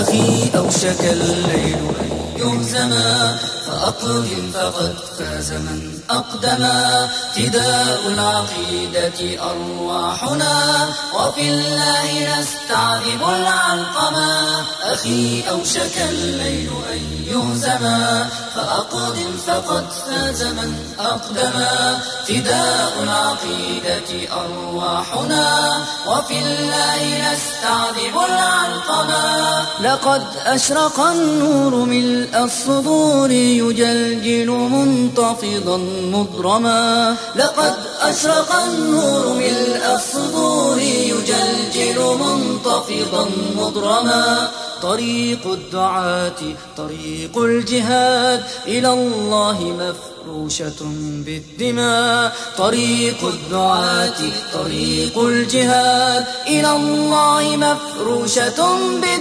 أخي أوشك الليل أن يهزما فأقدم فقد فاز من أقدما فداء العقيدة أرواحنا وفي الله نستعذب العلقما أخي أوشك الليل أن يهزما فأقدم فقد فاز من أقدما فداء العقيدة أرواحنا وفي الله نستعذب العلقما لقد أشرق النور ملء الصدور يجلجل منتفضا مضرما لقد أشرق النور ملء الصدور يجلجل منتفضا مضرما طريق الدعاة طريق الجهاد إلى الله مفروشة بالدماء طريق الدعاة طريق الجهاد إلى الله مفروشة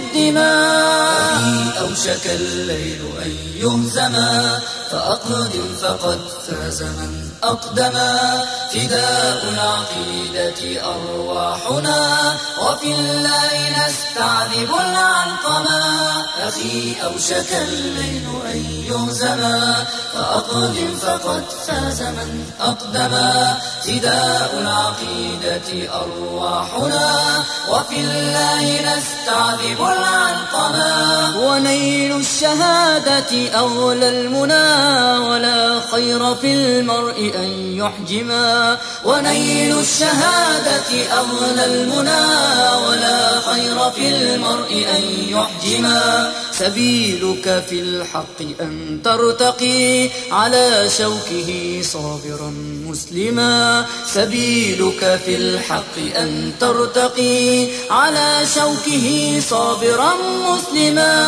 بالدماء أخي أوشك الليل أن يهزما فأقدم فقد فاز من أقدما فداء العقيدة أرواحنا وفي الله نستعذب العلقما أخي أوشك الليل أن يهزما فأقدم فقد فاز من أقدما فداء العقيدة أرواحنا وفي الله نستعذب العلقما ونيل الشهادة أغلى المنى ولا خير في المرء أن يحجما ونيل الشهادة أغلى المنى ولا خير في المرء أن يحجما سبيلك في الحق أن ترتقي على شوكه صابرا مسلما سبيلك في الحق أن ترتقي على شوكه صابرا مسلما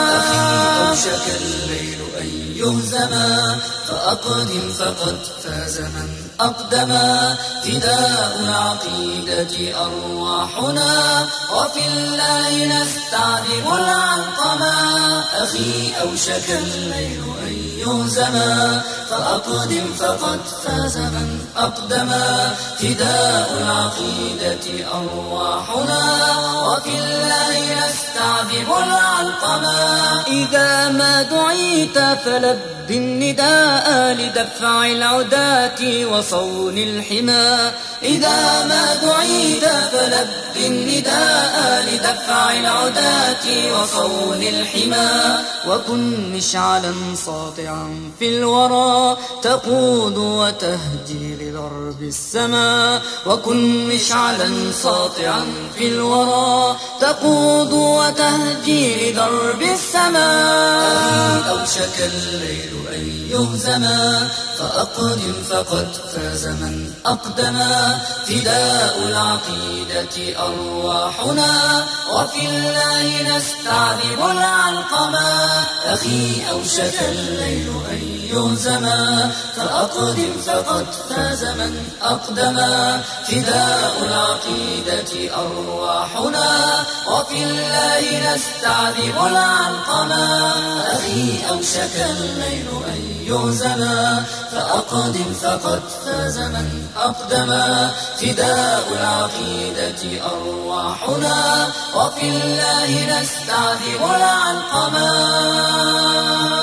أخي أوشك الليل أن يهزما فأقدم فقد فاز من أقدما فداء العقيدة أرواحنا وفي الله نستعذب العلقما أخي أوشك الليل أن يهزما فأقدم فقد فاز من أقدما فداء العقيدة أرواحنا وفي الله نستعذب العلقما إذا ما دعيت فلبي النداء لدفع العداة وصون الحمى إذا ما دعيت فلبي النداء لدفع العداة وصون الحمى وكن مشعلا ساطعا في الورى تقود وتهدي لضرب السماء وكن مشعلا ساطعا في الورى تقود وتهدي لضرب السماء أوشك الليل أن يهزما فأقدم فقد فاز من أقدما فداء العقيدة أرواحنا وفي الله نستعذب العلقما أخي أوشك الليل أن يهزما فأقدم فقد فاز من أقدما فداء العقيدة أرواحنا وفي الله نستعذب العلقما أخي أوشك الليل أن يهزما فأقدم فقد فاز من أقدما فداء العقيدة أرواحنا وفي الله نستعذب العلقما